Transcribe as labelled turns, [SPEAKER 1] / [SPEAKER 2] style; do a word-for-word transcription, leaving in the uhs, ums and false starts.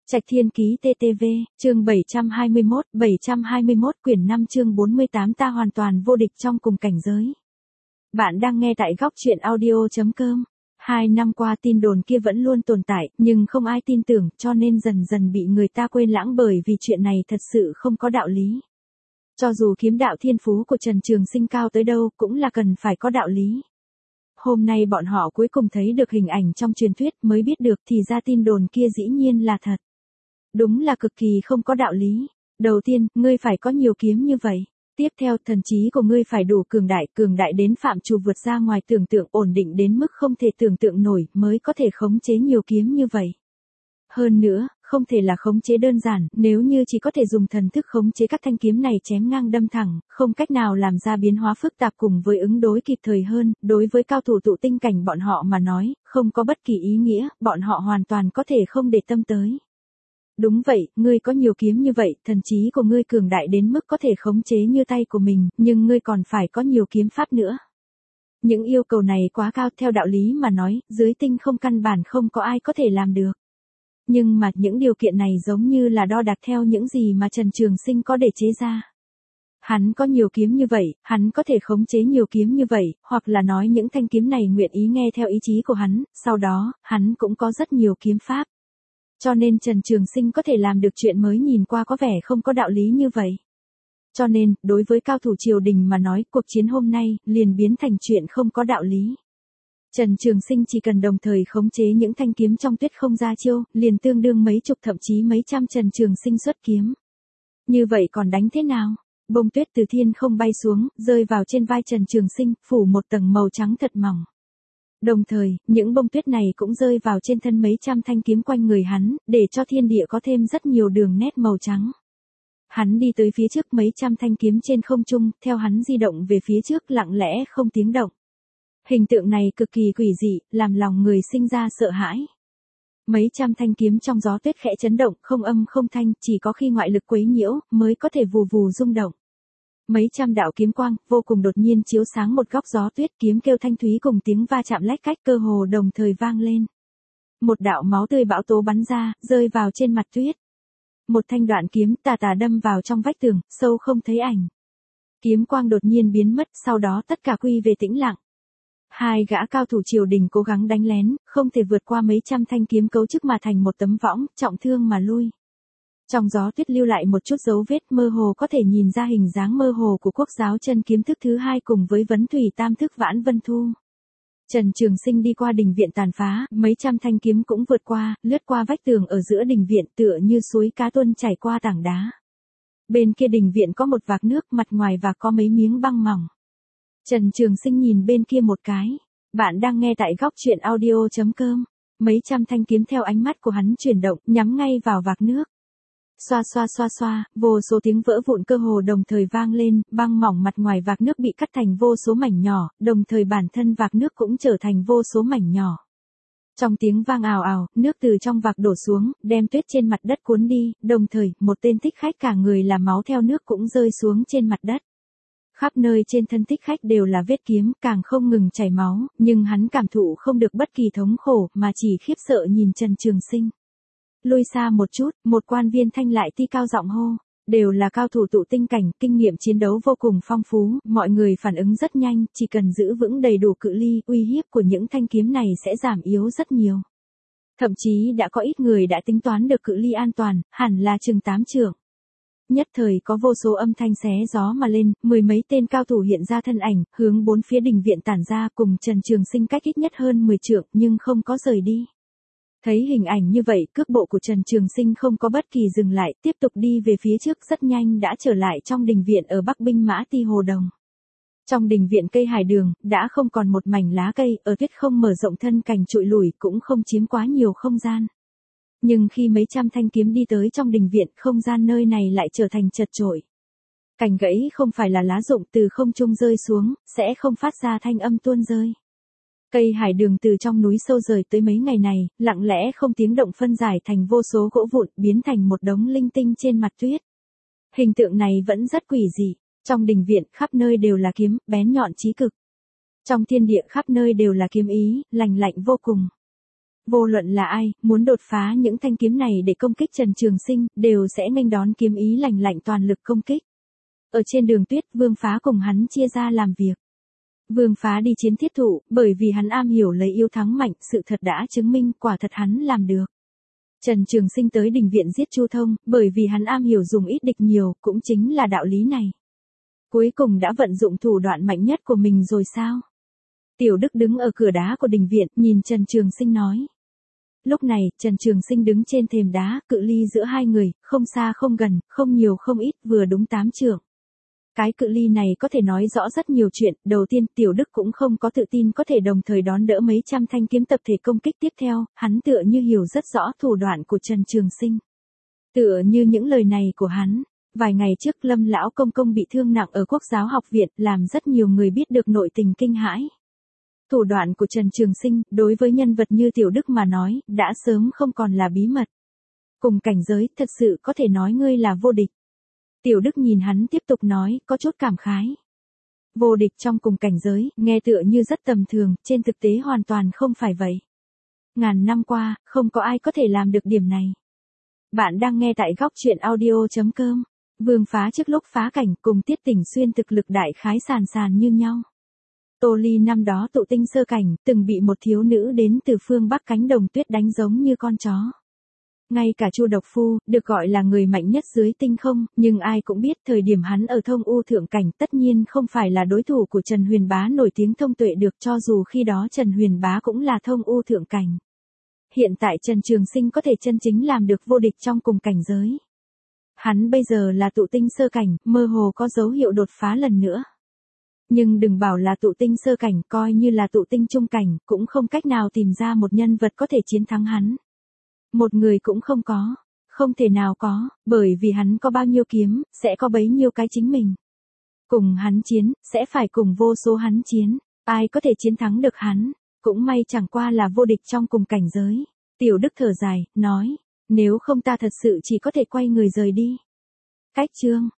[SPEAKER 1] Trạch Thiên Ký tê tê vê, chương bảy trăm hai mươi mốt, bảy trăm hai mươi mốt quyển năm chương bốn mươi tám ta hoàn toàn vô địch trong cùng cảnh giới. Bạn đang nghe tại góc truyện audio chấm com. Hai năm qua tin đồn kia vẫn luôn tồn tại, nhưng không ai tin tưởng, cho nên dần dần bị người ta quên lãng bởi vì chuyện này thật sự không có đạo lý. Cho dù kiếm đạo thiên phú của Trần Trường Sinh cao tới đâu, cũng là cần phải có đạo lý. Hôm nay bọn họ cuối cùng thấy được hình ảnh trong truyền thuyết mới biết được thì ra tin đồn kia dĩ nhiên là thật. Đúng là cực kỳ không có đạo lý. Đầu tiên, ngươi phải có nhiều kiếm như vậy. Tiếp theo, thần trí của ngươi phải đủ cường đại, cường đại đến phạm trù vượt ra ngoài tưởng tượng, ổn định đến mức không thể tưởng tượng nổi, mới có thể khống chế nhiều kiếm như vậy. Hơn nữa, không thể là khống chế đơn giản, nếu như chỉ có thể dùng thần thức khống chế các thanh kiếm này chém ngang đâm thẳng, không cách nào làm ra biến hóa phức tạp cùng với ứng đối kịp thời hơn, đối với cao thủ tụ tinh cảnh bọn họ mà nói, không có bất kỳ ý nghĩa, bọn họ hoàn toàn có thể không để tâm tới. Đúng vậy, ngươi có nhiều kiếm như vậy, thần trí của ngươi cường đại đến mức có thể khống chế như tay của mình, nhưng ngươi còn phải có nhiều kiếm pháp nữa. Những yêu cầu này quá cao, theo đạo lý mà nói, dưới tinh không căn bản không có ai có thể làm được. Nhưng mà những điều kiện này giống như là đo đạc theo những gì mà Trần Trường Sinh có để chế ra. Hắn có nhiều kiếm như vậy, hắn có thể khống chế nhiều kiếm như vậy, hoặc là nói những thanh kiếm này nguyện ý nghe theo ý chí của hắn, sau đó, hắn cũng có rất nhiều kiếm pháp. Cho nên Trần Trường Sinh có thể làm được chuyện mới nhìn qua có vẻ không có đạo lý như vậy. Cho nên, đối với cao thủ triều đình mà nói, cuộc chiến hôm nay, liền biến thành chuyện không có đạo lý. Trần Trường Sinh chỉ cần đồng thời khống chế những thanh kiếm trong tuyết không ra chiêu, liền tương đương mấy chục thậm chí mấy trăm Trần Trường Sinh xuất kiếm. Như vậy còn đánh thế nào? Bông tuyết từ thiên không bay xuống, rơi vào trên vai Trần Trường Sinh, phủ một tầng màu trắng thật mỏng. Đồng thời, những bông tuyết này cũng rơi vào trên thân mấy trăm thanh kiếm quanh người hắn, để cho thiên địa có thêm rất nhiều đường nét màu trắng. Hắn đi tới phía trước mấy trăm thanh kiếm trên không trung, theo hắn di động về phía trước lặng lẽ không tiếng động. Hình tượng này cực kỳ quỷ dị, làm lòng người sinh ra sợ hãi. Mấy trăm thanh kiếm trong gió tuyết khẽ chấn động, không âm không thanh, chỉ có khi ngoại lực quấy nhiễu, mới có thể vù vù rung động. Mấy trăm đạo kiếm quang, vô cùng đột nhiên chiếu sáng một góc gió tuyết, kiếm kêu thanh thúy cùng tiếng va chạm lách cách cơ hồ đồng thời vang lên. Một đạo máu tươi bão tố bắn ra, rơi vào trên mặt tuyết. Một thanh đoạn kiếm tà tà đâm vào trong vách tường, sâu không thấy ảnh. Kiếm quang đột nhiên biến mất, sau đó tất cả quy về tĩnh lặng. Hai gã cao thủ triều đình cố gắng đánh lén, không thể vượt qua mấy trăm thanh kiếm cấu chức mà thành một tấm võng, trọng thương mà lui. Trong gió tuyết lưu lại một chút dấu vết, mơ hồ có thể nhìn ra hình dáng mơ hồ của quốc giáo chân kiếm thức thứ hai cùng với vấn thủy tam thức vãn vân thu. Trần Trường Sinh đi qua đình viện tàn phá, mấy trăm thanh kiếm cũng vượt qua, lướt qua vách tường ở giữa đình viện tựa như suối cá tuôn chảy qua tảng đá. Bên kia đình viện có một vạc nước, mặt ngoài và có mấy miếng băng mỏng. Trần Trường Sinh nhìn bên kia một cái. Bạn đang nghe tại góc truyện audio chấm com. Mấy trăm thanh kiếm theo ánh mắt của hắn chuyển động, nhắm ngay vào vạc nước. Xoa xoa xoa xoa, vô số tiếng vỡ vụn cơ hồ đồng thời vang lên, băng mỏng mặt ngoài vạc nước bị cắt thành vô số mảnh nhỏ, đồng thời bản thân vạc nước cũng trở thành vô số mảnh nhỏ. Trong tiếng vang ào ào, nước từ trong vạc đổ xuống, đem tuyết trên mặt đất cuốn đi, đồng thời, một tên thích khách cả người là máu theo nước cũng rơi xuống trên mặt đất. Khắp nơi trên thân thích khách đều là vết kiếm, càng không ngừng chảy máu, nhưng hắn cảm thụ không được bất kỳ thống khổ, mà chỉ khiếp sợ nhìn Trần Trường Sinh. Lui xa một chút, một quan viên thanh lại ti cao giọng hô, đều là cao thủ tụ tinh cảnh, kinh nghiệm chiến đấu vô cùng phong phú, mọi người phản ứng rất nhanh, chỉ cần giữ vững đầy đủ cự ly, uy hiếp của những thanh kiếm này sẽ giảm yếu rất nhiều. Thậm chí đã có ít người đã tính toán được cự ly an toàn, hẳn là chừng tám trượng. Nhất thời có vô số âm thanh xé gió mà lên, mười mấy tên cao thủ hiện ra thân ảnh, hướng bốn phía đình viện tản ra, cùng Trần Trường Sinh cách ít nhất hơn mười trượng, nhưng không có rời đi. Thấy hình ảnh như vậy, cước bộ của Trần Trường Sinh không có bất kỳ dừng lại, tiếp tục đi về phía trước, rất nhanh đã trở lại trong đình viện ở Bắc Binh Mã Ti Hồ Đồng. Trong đình viện cây hải đường, đã không còn một mảnh lá cây, ở tuyết không mở rộng thân cành trụi lủi, cũng không chiếm quá nhiều không gian. Nhưng khi mấy trăm thanh kiếm đi tới trong đình viện, không gian nơi này lại trở thành chật chội. Cành gãy không phải là lá rụng từ không trung rơi xuống, sẽ không phát ra thanh âm tuôn rơi. Cây hải đường từ trong núi sâu rời tới mấy ngày này, lặng lẽ không tiếng động phân giải thành vô số gỗ vụn, biến thành một đống linh tinh trên mặt tuyết. Hình tượng này vẫn rất quỷ dị. Trong đình viện, khắp nơi đều là kiếm, bén nhọn chí cực. Trong thiên địa khắp nơi đều là kiếm ý, lành lạnh vô cùng. Vô luận là ai, muốn đột phá những thanh kiếm này để công kích Trần Trường Sinh, đều sẽ nghênh đón kiếm ý lành lạnh toàn lực công kích. Ở trên đường tuyết, Vương Phá cùng hắn chia ra làm việc. Vương Phá đi chiến thiết thụ, bởi vì hắn am hiểu lấy yếu thắng mạnh, sự thật đã chứng minh quả thật hắn làm được. Trần Trường Sinh tới đình viện giết Chu Thông, bởi vì hắn am hiểu dùng ít địch nhiều, cũng chính là đạo lý này. Cuối cùng đã vận dụng thủ đoạn mạnh nhất của mình rồi sao? Tiểu Đức đứng ở cửa đá của đình viện, nhìn Trần Trường Sinh nói. Lúc này, Trần Trường Sinh đứng trên thềm đá, cự ly giữa hai người, không xa không gần, không nhiều không ít, vừa đúng tám trượng. Cái cự ly này có thể nói rõ rất nhiều chuyện, đầu tiên Tiểu Đức cũng không có tự tin có thể đồng thời đón đỡ mấy trăm thanh kiếm tập thể công kích tiếp theo, hắn tựa như hiểu rất rõ thủ đoạn của Trần Trường Sinh. Tựa như những lời này của hắn, vài ngày trước Lâm lão công công bị thương nặng ở Quốc giáo học viện, làm rất nhiều người biết được nội tình kinh hãi. Thủ đoạn của Trần Trường Sinh, đối với nhân vật như Tiểu Đức mà nói, đã sớm không còn là bí mật. Cùng cảnh giới, thật sự có thể nói ngươi là vô địch. Tiểu Đức nhìn hắn tiếp tục nói, có chút cảm khái. Vô địch trong cùng cảnh giới, nghe tựa như rất tầm thường, trên thực tế hoàn toàn không phải vậy. Ngàn năm qua, không có ai có thể làm được điểm này. Bạn đang nghe tại góc truyện audio chấm com. Vương Phá trước lúc phá cảnh cùng Tiết Tỉnh Xuyên thực lực đại khái sàn sàn như nhau. Tô Ly năm đó tụ tinh sơ cảnh, từng bị một thiếu nữ đến từ phương Bắc cánh đồng tuyết đánh giống như con chó. Ngay cả Chu Độc Phu, được gọi là người mạnh nhất dưới tinh không, nhưng ai cũng biết thời điểm hắn ở thông u thượng cảnh tất nhiên không phải là đối thủ của Trần Huyền Bá nổi tiếng thông tuệ được, cho dù khi đó Trần Huyền Bá cũng là thông u thượng cảnh. Hiện tại Trần Trường Sinh có thể chân chính làm được vô địch trong cùng cảnh giới. Hắn bây giờ là tụ tinh sơ cảnh, mơ hồ có dấu hiệu đột phá lần nữa. Nhưng đừng bảo là tụ tinh sơ cảnh, coi như là tụ tinh trung cảnh, cũng không cách nào tìm ra một nhân vật có thể chiến thắng hắn. Một người cũng không có, không thể nào có, bởi vì hắn có bao nhiêu kiếm, sẽ có bấy nhiêu cái chính mình. Cùng hắn chiến, sẽ phải cùng vô số hắn chiến, ai có thể chiến thắng được hắn, cũng may chẳng qua là vô địch trong cùng cảnh giới. Tiểu Đức thở dài, nói, nếu không ta thật sự chỉ có thể quay người rời đi. Cách chương